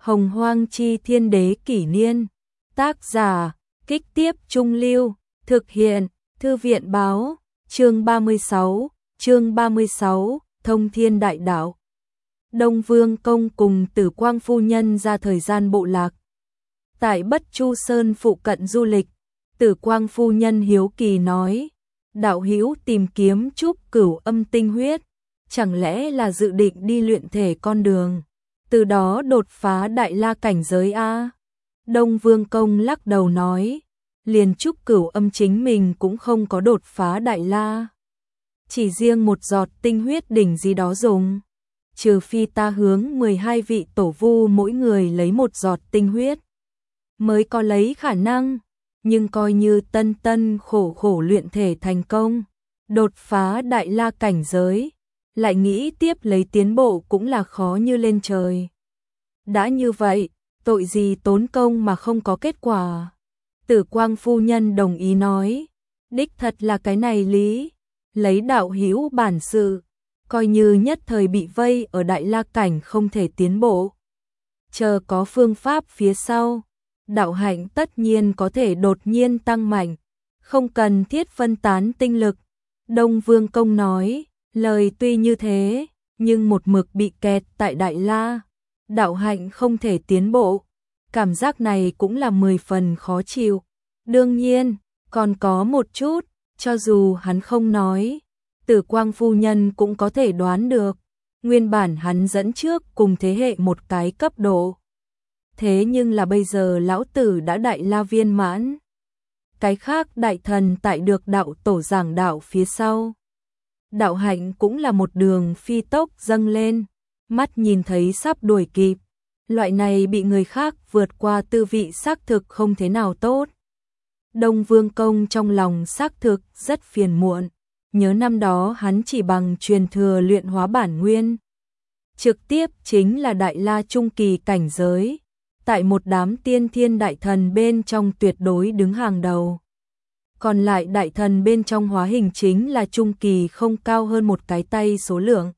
Hồng Hoang Chi Thiên Đế Kỷ Niên. Tác giả, Kích Tiếp Trung Lưu. Thực hiện, Thư viện Báo. Chương 36, Thông Thiên Đại Đạo. Đông Vương Công cùng Tử Quang Phu Nhân ra thời gian bộ lạc. Tại Bất Chu Sơn phụ cận du lịch, Tử Quang Phu Nhân hiếu kỳ nói, đạo hữu tìm kiếm Trúc Cửu Âm tinh huyết, chẳng lẽ là dự định đi luyện thể con đường, từ đó đột phá Đại La cảnh giới a? Đông Vương Công lắc đầu nói, liền Trúc Cửu Âm chính mình cũng không có đột phá Đại La. Chỉ riêng một giọt tinh huyết đỉnh gì đó dùng, trừ phi ta hướng 12 vị tổ vu mỗi người lấy một giọt tinh huyết, mới có lấy khả năng, nhưng coi như tân khổ khổ luyện thể thành công, đột phá Đại La cảnh giới, lại nghĩ tiếp lấy tiến bộ cũng là khó như lên trời. Đã như vậy, tội gì tốn công mà không có kết quả. Tử Quang Phu Nhân đồng ý nói, đích thật là cái này lý, lấy đạo hữu bản sự, coi như nhất thời bị vây ở Đại La cảnh không thể tiến bộ. Chờ có phương pháp phía sau, đạo hạnh tất nhiên có thể đột nhiên tăng mạnh, không cần thiết phân tán tinh lực. Đông Vương Công nói, lời tuy như thế, nhưng một mực bị kẹt tại Đại La, đạo hạnh không thể tiến bộ, cảm giác này cũng là 10 phần khó chịu. Đương nhiên, còn có một chút, cho dù hắn không nói, Tử Quang Phu Nhân cũng có thể đoán được, nguyên bản hắn dẫn trước cùng thế hệ một cái cấp độ. Thế nhưng là bây giờ lão tử đã Đại La viên mãn. Cái khác đại thần tại được đạo tổ giảng đạo phía sau, đạo hạnh cũng là một đường phi tốc dâng lên, mắt nhìn thấy sắp đuổi kịp. Loại này bị người khác vượt qua tư vị xác thực không thế nào tốt. Đông Vương Công trong lòng xác thực rất phiền muộn, nhớ năm đó hắn chỉ bằng truyền thừa luyện hóa bản nguyên, trực tiếp chính là Đại La trung kỳ cảnh giới, tại một đám tiên thiên đại thần bên trong tuyệt đối đứng hàng đầu. Còn lại đại thần bên trong hóa hình chính là trung kỳ không cao hơn một cái tay số lượng.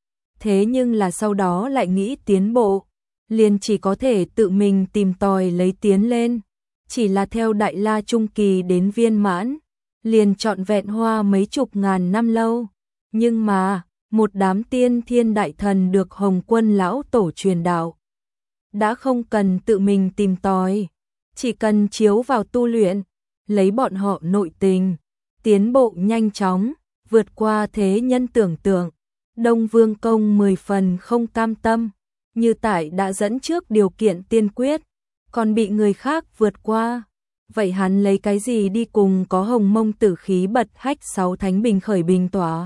Thế nhưng là sau đó lại nghĩ tiến bộ, liền chỉ có thể tự mình tìm tòi lấy tiến lên, chỉ là theo Đại La trung kỳ đến viên mãn, liền trọn vẹn hoa mấy chục ngàn năm lâu. Nhưng mà, một đám tiên thiên đại thần được Hồng Quân lão tổ truyền đạo, đã không cần tự mình tìm tòi, chỉ cần chiếu vào tu luyện, lấy bọn họ nội tình, tiến bộ nhanh chóng, vượt qua thế nhân tưởng tượng. Đông Vương Công 10 phần không cam tâm, như tại đã dẫn trước điều kiện tiên quyết, còn bị người khác vượt qua, vậy hắn lấy cái gì đi cùng có Hồng Mông Tử Khí bật hách 6 thánh bình khởi bình tỏa.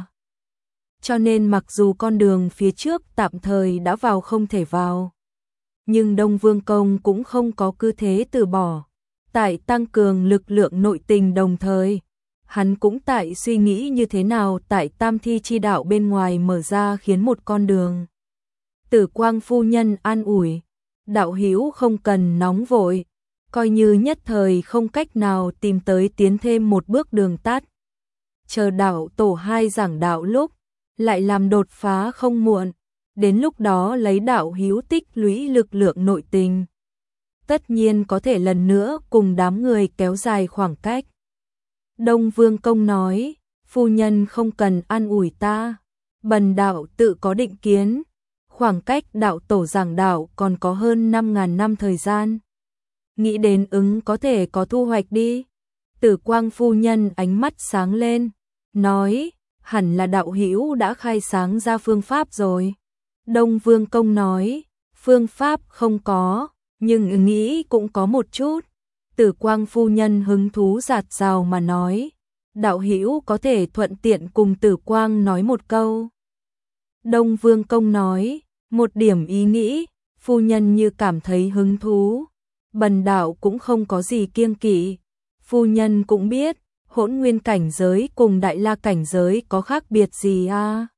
Cho nên mặc dù con đường phía trước tạm thời đã vào không thể vào, nhưng Đông Vương Công cũng không có cứ thế từ bỏ. Tại tăng cường lực lượng nội tình đồng thời, hắn cũng tại suy nghĩ như thế nào tại Tam Thi chi đạo bên ngoài mở ra khiến một con đường. Tử Quang Phu Nhân an ủi, đạo hữu không cần nóng vội, coi như nhất thời không cách nào tìm tới tiến thêm một bước đường tắt. Chờ đạo tổ 2 giảng đạo lúc, lại làm đột phá không muộn, đến lúc đó lấy đạo hữu tích lũy lực lượng nội tình, tất nhiên có thể lần nữa cùng đám người kéo dài khoảng cách. Đông Vương Công nói, phu nhân không cần an ủi ta, bần đạo tự có định kiến, khoảng cách đạo tổ giảng đạo còn có hơn 5.000 năm thời gian. Nghĩ đến ứng có thể có thu hoạch đi. Tử Quang Phu Nhân ánh mắt sáng lên, nói, hẳn là đạo hữu đã khai sáng ra phương pháp rồi. Đông Vương Công nói, phương pháp không có, nhưng nghĩ cũng có một chút. Tử Quang Phu Nhân hứng thú dạt dào mà nói, đạo hữu có thể thuận tiện cùng Tử Quang nói một câu. Đông Vương Công nói, một điểm ý nghĩ, phu nhân như cảm thấy hứng thú, bần đạo cũng không có gì kiêng kỵ. Phu nhân cũng biết, Hỗn Nguyên cảnh giới cùng Đại La cảnh giới có khác biệt gì a?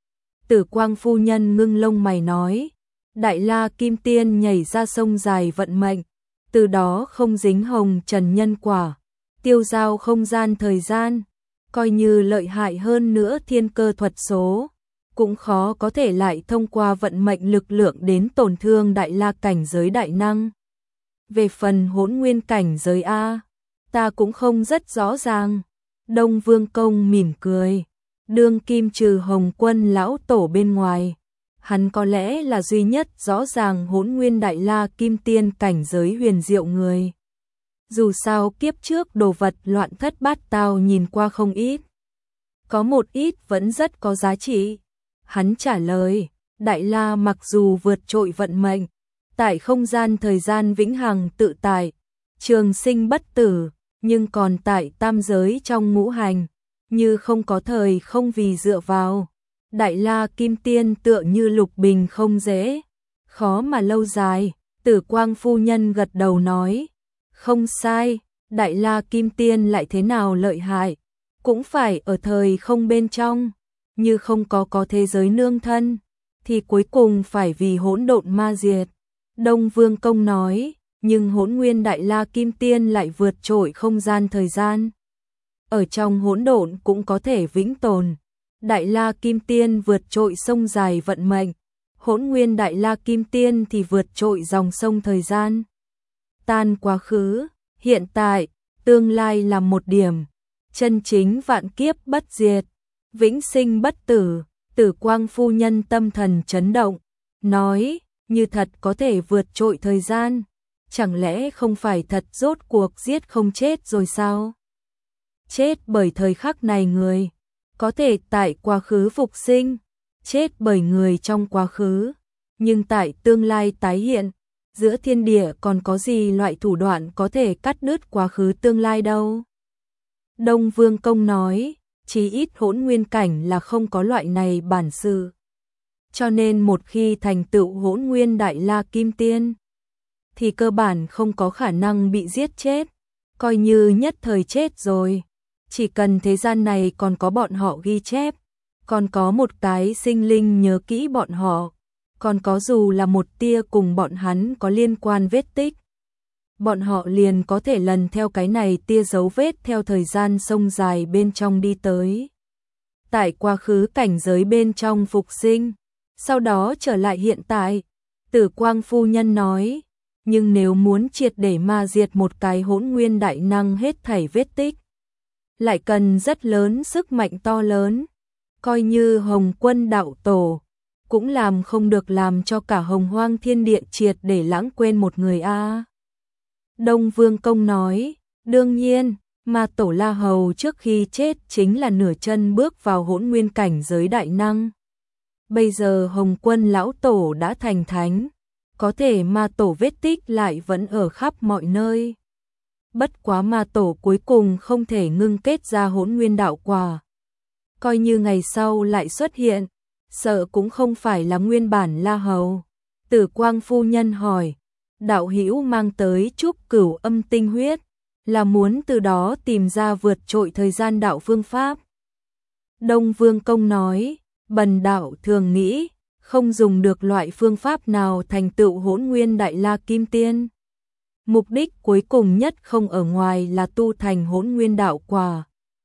Tử Quang Phu Nhân ngưng lông mày nói, Đại La Kim Tiên nhảy ra sông dài vận mệnh, từ đó không dính hồng trần nhân quả, tiêu giao không gian thời gian, coi như lợi hại hơn nữa thiên cơ thuật số, cũng khó có thể lại thông qua vận mệnh lực lượng đến tổn thương đại la cảnh giới đại năng. Về phần hỗn nguyên cảnh giới A, ta cũng không rất rõ ràng. Đông Vương Công mỉm cười, đương kim trừ Hồng Quân lão tổ bên ngoài, hắn có lẽ là duy nhất rõ ràng hỗn nguyên đại la kim tiên cảnh giới huyền diệu người. Dù sao kiếp trước đồ vật loạn thất bát tao nhìn qua không ít, có một ít vẫn rất có giá trị. Hắn trả lời, đại la mặc dù vượt trội vận mệnh, tại không gian thời gian vĩnh hằng tự tại, trường sinh bất tử, nhưng còn tại tam giới trong ngũ hành, như không có thời không vì dựa vào. Đại la kim tiên tựa như lục bình không dễ, khó mà lâu dài. Tử Quang phu nhân gật đầu nói, không sai, đại la kim tiên lại thế nào lợi hại, cũng phải ở thời không bên trong, như không có thế giới nương thân, thì cuối cùng phải vì hỗn độn ma diệt. Đông Vương Công nói, nhưng hỗn nguyên đại la kim tiên lại vượt trội không gian thời gian. Ở trong hỗn độn cũng có thể vĩnh tồn. Đại la kim tiên vượt trội sông dài vận mệnh, hỗn nguyên đại la kim tiên thì vượt trội dòng sông thời gian. Tan quá khứ, hiện tại, tương lai là một điểm, chân chính vạn kiếp bất diệt, vĩnh sinh bất tử. Tử Quang phu nhân tâm thần chấn động, nói, như thật có thể vượt trội thời gian, chẳng lẽ không phải thật rốt cuộc giết không chết rồi sao? Chết bởi thời khắc này người, có thể tại quá khứ phục sinh, chết bởi người trong quá khứ, nhưng tại tương lai tái hiện, giữa thiên địa còn có gì loại thủ đoạn có thể cắt đứt quá khứ tương lai đâu? Đông Vương Công nói, chí ít hỗn nguyên cảnh là không có loại này bản sự. Cho nên một khi thành tựu hỗn nguyên đại la kim tiên, thì cơ bản không có khả năng bị giết chết, coi như nhất thời chết rồi. Chỉ cần thế gian này còn có bọn họ ghi chép, còn có một cái sinh linh nhớ kỹ bọn họ, còn có dù là một tia cùng bọn hắn có liên quan vết tích, bọn họ liền có thể lần theo cái này tia dấu vết theo thời gian sông dài bên trong đi tới. Tại quá khứ cảnh giới bên trong phục sinh, sau đó trở lại hiện tại. Tử Quang phu nhân nói, nhưng nếu muốn triệt để ma diệt một cái hỗn nguyên đại năng hết thảy vết tích, lại cần rất lớn sức mạnh to lớn, coi như Hồng Quân đạo tổ cũng làm không được làm cho cả hồng hoang thiên địa triệt để lãng quên một người a. Đông Vương Công nói, đương nhiên, mà tổ La Hầu trước khi chết chính là nửa chân bước vào hỗn nguyên cảnh giới đại năng. Bây giờ Hồng Quân lão tổ đã thành thánh, có thể ma tổ vết tích lại vẫn ở khắp mọi nơi. Bất quá ma tổ cuối cùng không thể ngưng kết ra hỗn nguyên đạo quả. Coi như ngày sau lại xuất hiện, sợ cũng không phải là nguyên bản La Hầu. Tử Quang phu nhân hỏi, đạo hữu mang tới Trúc Cửu Âm tinh huyết, là muốn từ đó tìm ra vượt trội thời gian đạo phương pháp. Đông Vương Công nói, bần đạo thường nghĩ, không dùng được loại phương pháp nào thành tựu hỗn nguyên đại la kim tiên. Mục đích cuối cùng nhất không ở ngoài là tu thành hỗn nguyên đạo quả,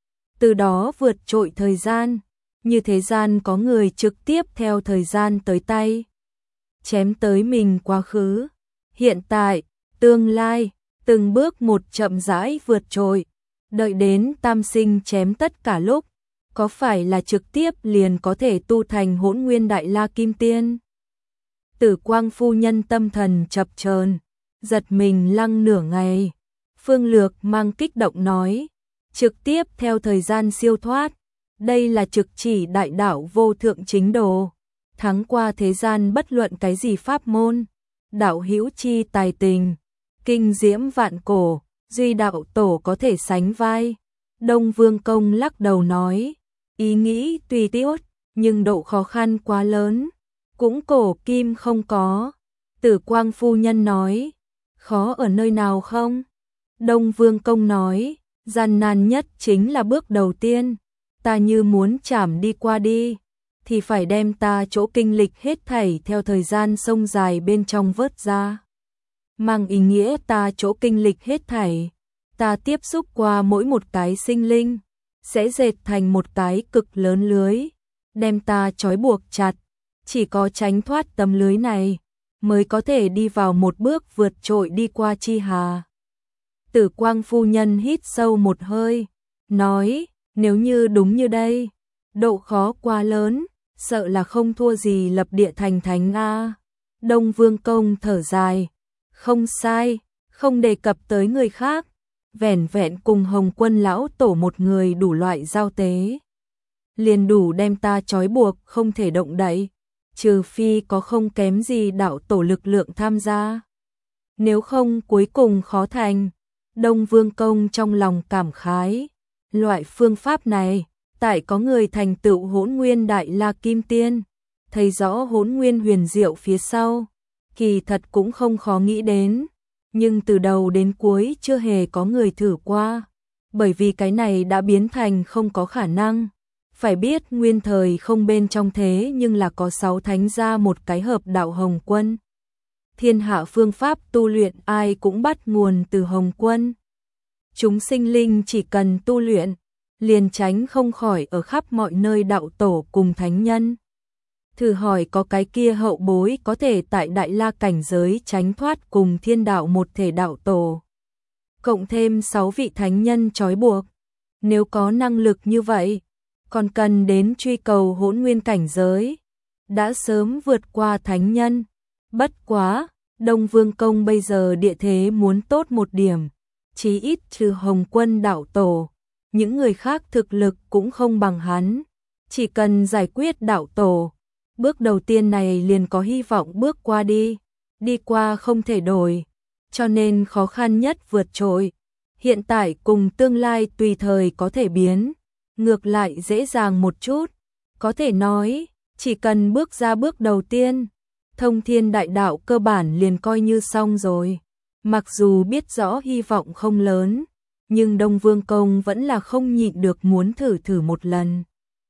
từ đó vượt trội thời gian, như thế gian có người trực tiếp theo thời gian tới tay, chém tới mình quá khứ, hiện tại, tương lai, từng bước một chậm rãi vượt trội, đợi đến tam sinh chém tất cả lúc, có phải là trực tiếp liền có thể tu thành hỗn nguyên đại la kim tiên? Tử Quang phu nhân tâm thần chập chờn, giật mình lăng nửa ngày. Phương Lược mang kích động nói, trực tiếp theo thời gian siêu thoát, đây là trực chỉ đại đạo vô thượng chính đồ, thắng qua thế gian bất luận cái gì pháp môn. Đạo hữu chi tài tình, kinh diễm vạn cổ, duy đạo tổ có thể sánh vai. Đông Vương Công lắc đầu nói, ý nghĩ tùy tiốt, nhưng độ khó khăn quá lớn, cũng cổ kim không có. Tử Quang phu nhân nói, khó ở nơi nào không? Đông Vương Công nói, gian nan nhất chính là bước đầu tiên, ta như muốn chảm đi qua đi, thì phải đem ta chỗ kinh lịch hết thảy theo thời gian sông dài bên trong vớt ra. Mang ý nghĩa ta chỗ kinh lịch hết thảy, ta tiếp xúc qua mỗi một cái sinh linh, sẽ dệt thành một cái cực lớn lưới, đem ta trói buộc chặt, chỉ có tránh thoát tấm lưới này, mới có thể đi vào một bước vượt trội đi qua chi hà. Tử Quang phu nhân hít sâu một hơi, nói, nếu như đúng như đây, độ khó quá lớn, sợ là không thua gì lập địa thành thánh a. Đông Vương Công thở dài, không sai, không đề cập tới người khác, vẻn vẹn cùng Hồng Quân lão tổ một người đủ loại giao tế, liền đủ đem ta trói buộc không thể động đậy, trừ phi có không kém gì đạo tổ lực lượng tham gia. Nếu không cuối cùng khó thành. Đông Vương Công trong lòng cảm khái, loại phương pháp này, tại có người thành tựu Hỗn Nguyên Đại La Kim Tiên, thấy rõ Hỗn Nguyên huyền diệu phía sau, kỳ thật cũng không khó nghĩ đến, nhưng từ đầu đến cuối chưa hề có người thử qua, bởi vì cái này đã biến thành không có khả năng. Phải biết nguyên thời không bên trong thế nhưng là có 6 thánh gia một cái hợp đạo Hồng Quân. Thiên hạ phương pháp tu luyện ai cũng bắt nguồn từ Hồng Quân. Chúng sinh linh chỉ cần tu luyện, liền tránh không khỏi ở khắp mọi nơi đạo tổ cùng thánh nhân. Thử hỏi có cái kia hậu bối có thể tại Đại La cảnh giới tránh thoát cùng thiên đạo một thể đạo tổ. Cộng thêm 6 vị thánh nhân trói buộc. Nếu có năng lực như vậy, còn cần đến truy cầu Hỗn Nguyên cảnh giới, đã sớm vượt qua thánh nhân. Bất quá, Đông Vương Công bây giờ địa thế muốn tốt một điểm, chí ít trừ Hồng Quân đạo tổ, những người khác thực lực cũng không bằng hắn, chỉ cần giải quyết đạo tổ, bước đầu tiên này liền có hy vọng bước qua đi qua không thể đổi, cho nên khó khăn nhất vượt trội, hiện tại cùng tương lai tùy thời có thể biến, ngược lại dễ dàng một chút, có thể nói, chỉ cần bước ra bước đầu tiên, thông thiên đại đạo cơ bản liền coi như xong rồi. Mặc dù biết rõ hy vọng không lớn, nhưng Đông Vương Công vẫn là không nhịn được muốn thử một lần.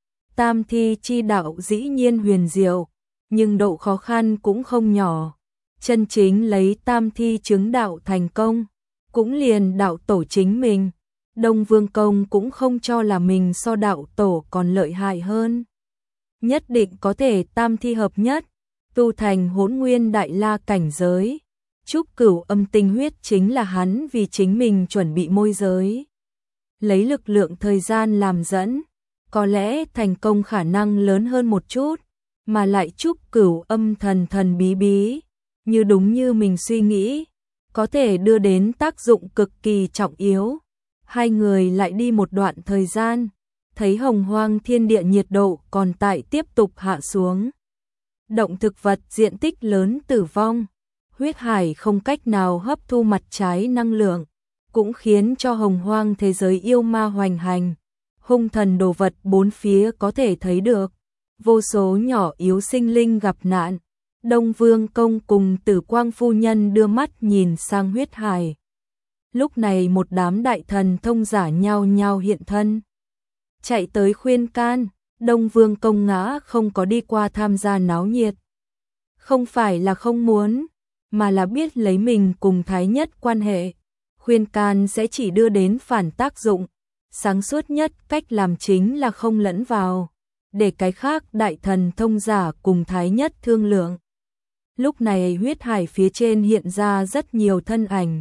Tam thi chi đạo dĩ nhiên huyền diệu, nhưng độ khó khăn cũng không nhỏ. Chân chính lấy tam thi chứng đạo thành công, cũng liền đạo tổ chính mình. Đông Vương Công cũng không cho là mình so đạo tổ còn lợi hại hơn. Nhất định có thể tam thi hợp nhất, tu thành Hỗn Nguyên Đại La cảnh giới. Trúc Cửu Âm tinh huyết chính là hắn vì chính mình chuẩn bị môi giới. Lấy lực lượng thời gian làm dẫn, có lẽ thành công khả năng lớn hơn một chút, mà lại Trúc Cửu Âm thần bí bí, như đúng như mình suy nghĩ, có thể đưa đến tác dụng cực kỳ trọng yếu. Hai người lại đi một đoạn thời gian, thấy Hồng Hoang thiên địa nhiệt độ còn tại tiếp tục hạ xuống. Động thực vật diện tích lớn tử vong. Huyết hải không cách nào hấp thu mặt trái năng lượng, cũng khiến cho Hồng Hoang thế giới yêu ma hoành hành. Hung thần đồ vật bốn phía có thể thấy được. Vô số nhỏ yếu sinh linh gặp nạn. Đông Vương Công cùng Tử Quang phu nhân đưa mắt nhìn sang huyết hải. Lúc này một đám đại thần thông giả nhao nhao hiện thân. Chạy tới khuyên can, Đông Vương Công ngã không có đi qua tham gia náo nhiệt. Không phải là không muốn, mà là biết lấy mình cùng Thái Nhất quan hệ, khuyên can sẽ chỉ đưa đến phản tác dụng, sáng suốt nhất cách làm chính là không lẫn vào, để cái khác đại thần thông giả cùng Thái Nhất thương lượng. Lúc này huyết hải phía trên hiện ra rất nhiều thân ảnh.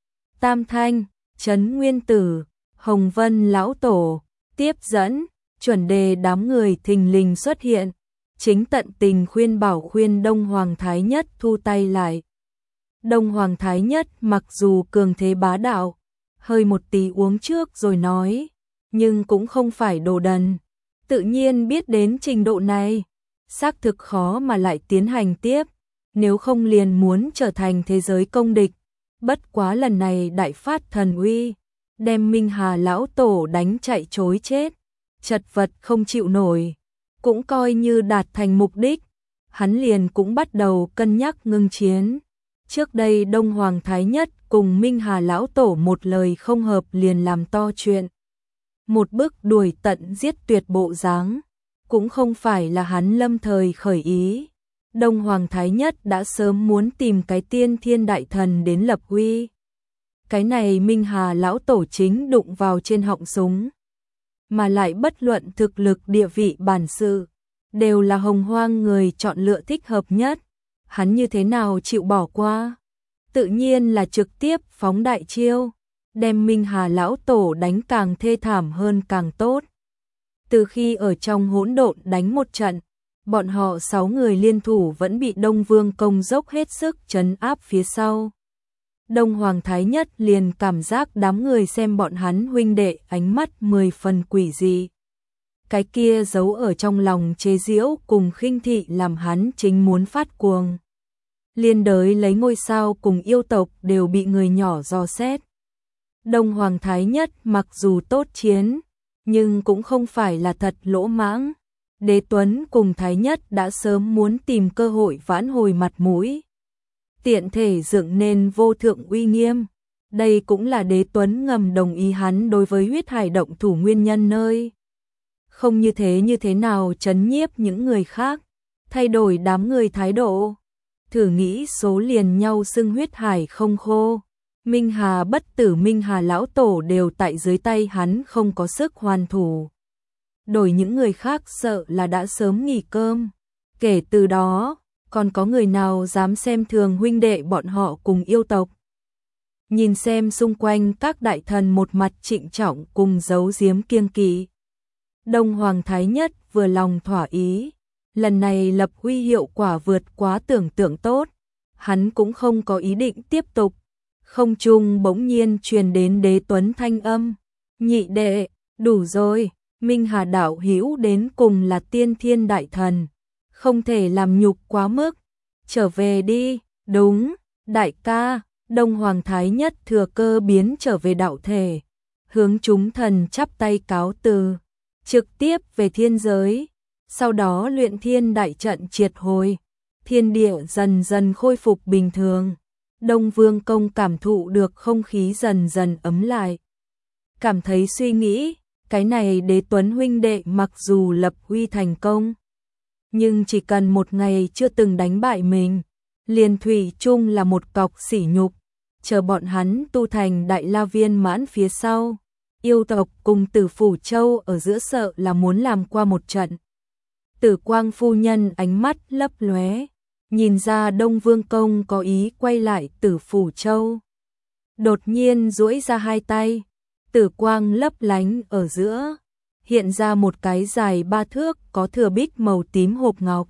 Tam Thanh, Trấn Nguyên Tử, Hồng Vân Lão Tổ, tiếp dẫn, chuẩn đề đám người thình lình xuất hiện, chính tận tình khuyên bảo khuyên Đông Hoàng Thái Nhất thu tay lại. Đông Hoàng Thái Nhất mặc dù cường thế bá đạo, hơi một tí uống trước rồi nói, nhưng cũng không phải đồ đần, tự nhiên biết đến trình độ này, xác thực khó mà lại tiến hành tiếp, nếu không liền muốn trở thành thế giới công địch. Bất quá lần này đại phát thần uy, đem Minh Hà Lão Tổ đánh chạy trối chết, chật vật không chịu nổi, cũng coi như đạt thành mục đích, hắn liền cũng bắt đầu cân nhắc ngưng chiến. Trước đây Đông Hoàng Thái Nhất cùng Minh Hà Lão Tổ một lời không hợp liền làm to chuyện. Một bức đuổi tận giết tuyệt bộ dáng, cũng không phải là hắn lâm thời khởi ý. Đông Hoàng Thái Nhất đã sớm muốn tìm cái tiên thiên đại thần đến lập uy. Cái này Minh Hà Lão Tổ chính đụng vào trên họng súng. Mà lại bất luận thực lực địa vị bản sự, đều là Hồng Hoang người chọn lựa thích hợp nhất, hắn như thế nào chịu bỏ qua? Tự nhiên là trực tiếp phóng đại chiêu, đem Minh Hà lão tổ đánh càng thê thảm hơn càng tốt. Từ khi ở trong hỗn độn đánh một trận, bọn họ 6 người liên thủ vẫn bị Đông Vương Công dốc hết sức trấn áp phía sau. Đông Hoàng Thái Nhất liền cảm giác đám người xem bọn hắn huynh đệ ánh mắt 10 phần quỷ dị. Cái kia giấu ở trong lòng chế giễu cùng khinh thị làm hắn chính muốn phát cuồng. Liên đới lấy ngôi sao cùng yêu tộc đều bị người nhỏ dò xét. Đông Hoàng Thái Nhất mặc dù tốt chiến, nhưng cũng không phải là thật lỗ mãng. Đế Tuấn cùng Thái Nhất đã sớm muốn tìm cơ hội vãn hồi mặt mũi, tiện thể dựng nên vô thượng uy nghiêm. Đây cũng là Đế Tuấn ngầm đồng ý hắn đối với huyết hải động thủ nguyên nhân nơi. Không như thế nào trấn nhiếp những người khác, thay đổi đám người thái độ. Thử nghĩ số liền nhau xưng huyết hải không khô. Minh Hà bất tử Minh Hà lão tổ đều tại dưới tay hắn không có sức hoàn thủ. Đổi những người khác sợ là đã sớm nghỉ cơm. Kể từ đó, còn có người nào dám xem thường huynh đệ bọn họ cùng yêu tộc. Nhìn xem xung quanh các đại thần một mặt trịnh trọng cùng giấu giếm kiêng kỵ. Đông Hoàng Thái Nhất vừa lòng thỏa ý, lần này lập huy hiệu quả vượt quá tưởng tượng tốt, hắn cũng không có ý định tiếp tục. Không trung bỗng nhiên truyền đến Đế Tuấn thanh âm, nhị đệ, đủ rồi, Minh Hà đạo hữu đến cùng là tiên thiên đại thần, không thể làm nhục quá mức, trở về đi. Đúng, đại ca. Đông Hoàng Thái Nhất thừa cơ biến trở về đạo thể, hướng chúng thần chắp tay cáo từ, trực tiếp về thiên giới, sau đó luyện thiên đại trận triệt hồi, thiên địa dần dần khôi phục bình thường. Đông Vương Công cảm thụ được không khí dần dần ấm lại, cảm thấy suy nghĩ, cái này Đế Tuấn huynh đệ mặc dù lập huy thành công, nhưng chỉ cần một ngày chưa từng đánh bại mình, liền thủy chung là một cọc sỉ nhục. Chờ bọn hắn tu thành đại la viên mãn phía sau, yêu tộc cùng Tử Phủ Châu ở giữa sợ là muốn làm qua một trận. Tử Quang phu nhân ánh mắt lấp lóe, nhìn ra Đông Vương Công có ý quay lại Tử Phủ Châu. Đột nhiên duỗi ra hai tay, tử quang lấp lánh ở giữa, hiện ra một cái dài 3 thước có thừa bích màu tím hộp ngọc.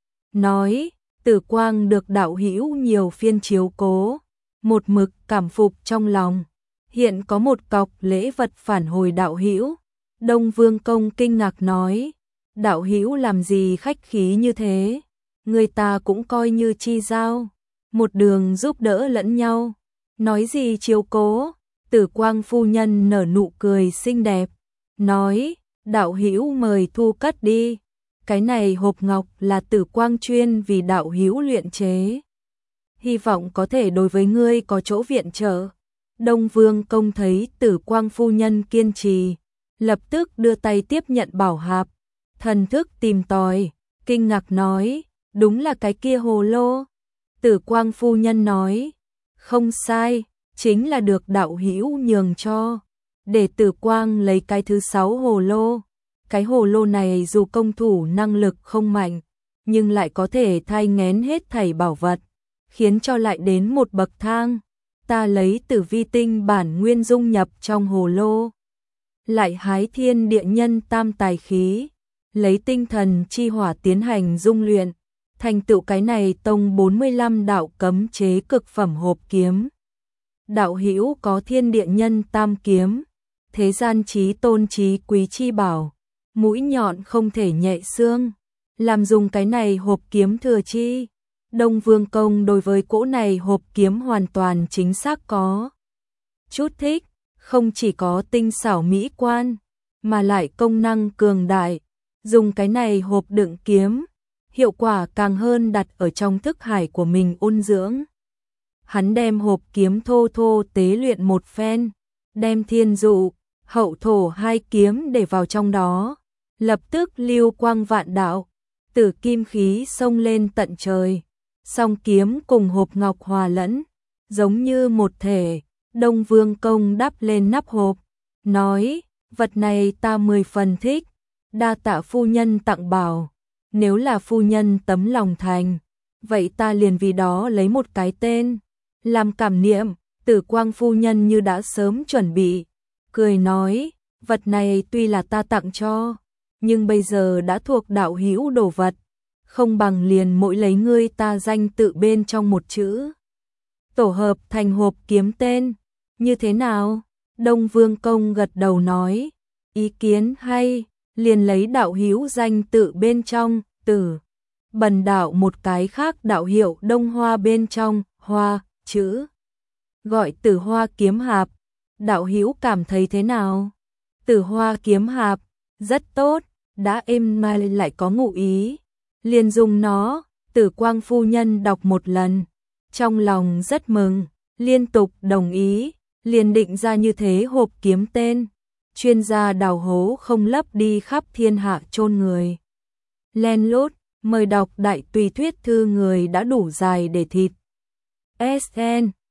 Nói, tử quang được đạo hữu nhiều phiên chiếu cố, một mực cảm phục trong lòng, hiện có một cọc lễ vật phản hồi đạo hữu. Đông Vương Công kinh ngạc nói, đạo hữu làm gì khách khí như thế, người ta cũng coi như chi giao, một đường giúp đỡ lẫn nhau. Nói gì chiếu cố? Tử Quang phu nhân nở nụ cười xinh đẹp, nói, đạo hữu mời thu cất đi, cái này hộp ngọc là Tử Quang chuyên vì đạo hữu luyện chế, hy vọng có thể đối với ngươi có chỗ viện trợ. Đông Vương Công thấy Tử Quang phu nhân kiên trì, lập tức đưa tay tiếp nhận bảo hạp, thần thức tìm tòi, kinh ngạc nói, đúng là cái kia hồ lô. Tử Quang phu nhân nói, không sai, chính là được đạo hữu nhường cho, để Tử Quang lấy cái thứ 6 hồ lô. Cái hồ lô này dù công thủ năng lực không mạnh, nhưng lại có thể thay nghén hết thảy bảo vật, khiến cho lại đến một bậc thang. Ta lấy Tử Vi tinh bản nguyên dung nhập trong hồ lô, lại hái thiên địa nhân tam tài khí, lấy tinh thần chi hỏa tiến hành dung luyện, thành tựu cái này tông 45 đạo cấm chế cực phẩm hộp kiếm. Đạo hữu có thiên địa nhân tam kiếm, thế gian chí tôn chí quý chi bảo, mũi nhọn không thể nhẹ xương, làm dùng cái này hộp kiếm thừa chi. Đông Vương Công đối với cỗ này hộp kiếm hoàn toàn chính xác có chút thích, không chỉ có tinh xảo mỹ quan, mà lại công năng cường đại, dùng cái này hộp đựng kiếm, hiệu quả càng hơn đặt ở trong thức hải của mình ôn dưỡng. Hắn đem hộp kiếm thô thô tế luyện một phen, đem thiên dụ, hậu thổ 2 kiếm để vào trong đó, lập tức lưu quang vạn đạo, tử kim khí xông lên tận trời, song kiếm cùng hộp ngọc hòa lẫn, giống như một thể. Đông Vương Công đắp lên nắp hộp, nói, vật này ta 10 phần thích, đa tạ phu nhân tặng bảo. nếu là phu nhân tấm lòng thành, vậy ta liền vì đó lấy một cái tên, làm cảm niệm. Tử Quang phu nhân như đã sớm chuẩn bị, cười nói, vật này tuy là ta tặng cho, nhưng bây giờ đã thuộc đạo hữu đồ vật, không bằng liền mỗi lấy ngươi ta danh tự bên trong một chữ, tổ hợp thành hộp kiếm tên, như thế nào? Đông Vương Công gật đầu nói, ý kiến hay, liền lấy đạo hữu danh tự bên trong, Tử Bần đạo một cái khác đạo hiệu Đông Hoa bên trong, hoa, chữ, gọi Tử Hoa kiếm hạp, đạo hữu cảm thấy thế nào? Tử Hoa kiếm hạp, rất tốt, đã êm mai lại có ngụ ý, liền dùng nó. Tử Quang phu nhân đọc một lần, trong lòng rất mừng, liên tục đồng ý, liền định ra như thế hộp kiếm tên. Chuyên gia đào hố không lấp đi khắp thiên hạ chôn người. Len lút, mời đọc đại tùy thuyết thư người đã đủ dài để thịt. SN